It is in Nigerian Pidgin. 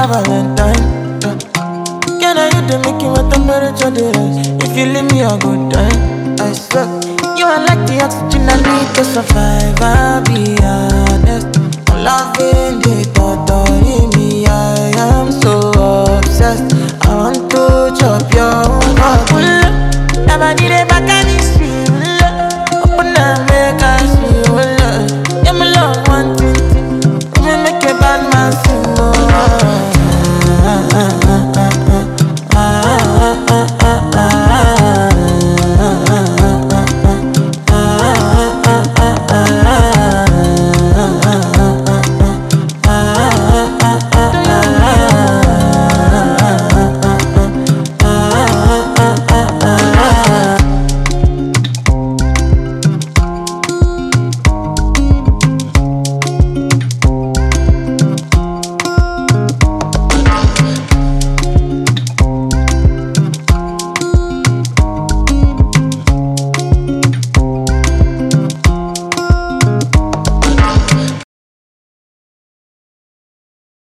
Valentine. Can I hit the making my temperature dey rise? If you leave me a good time, I swear. You are like the oxygen I need to survive. I'll be honest. My loving the thought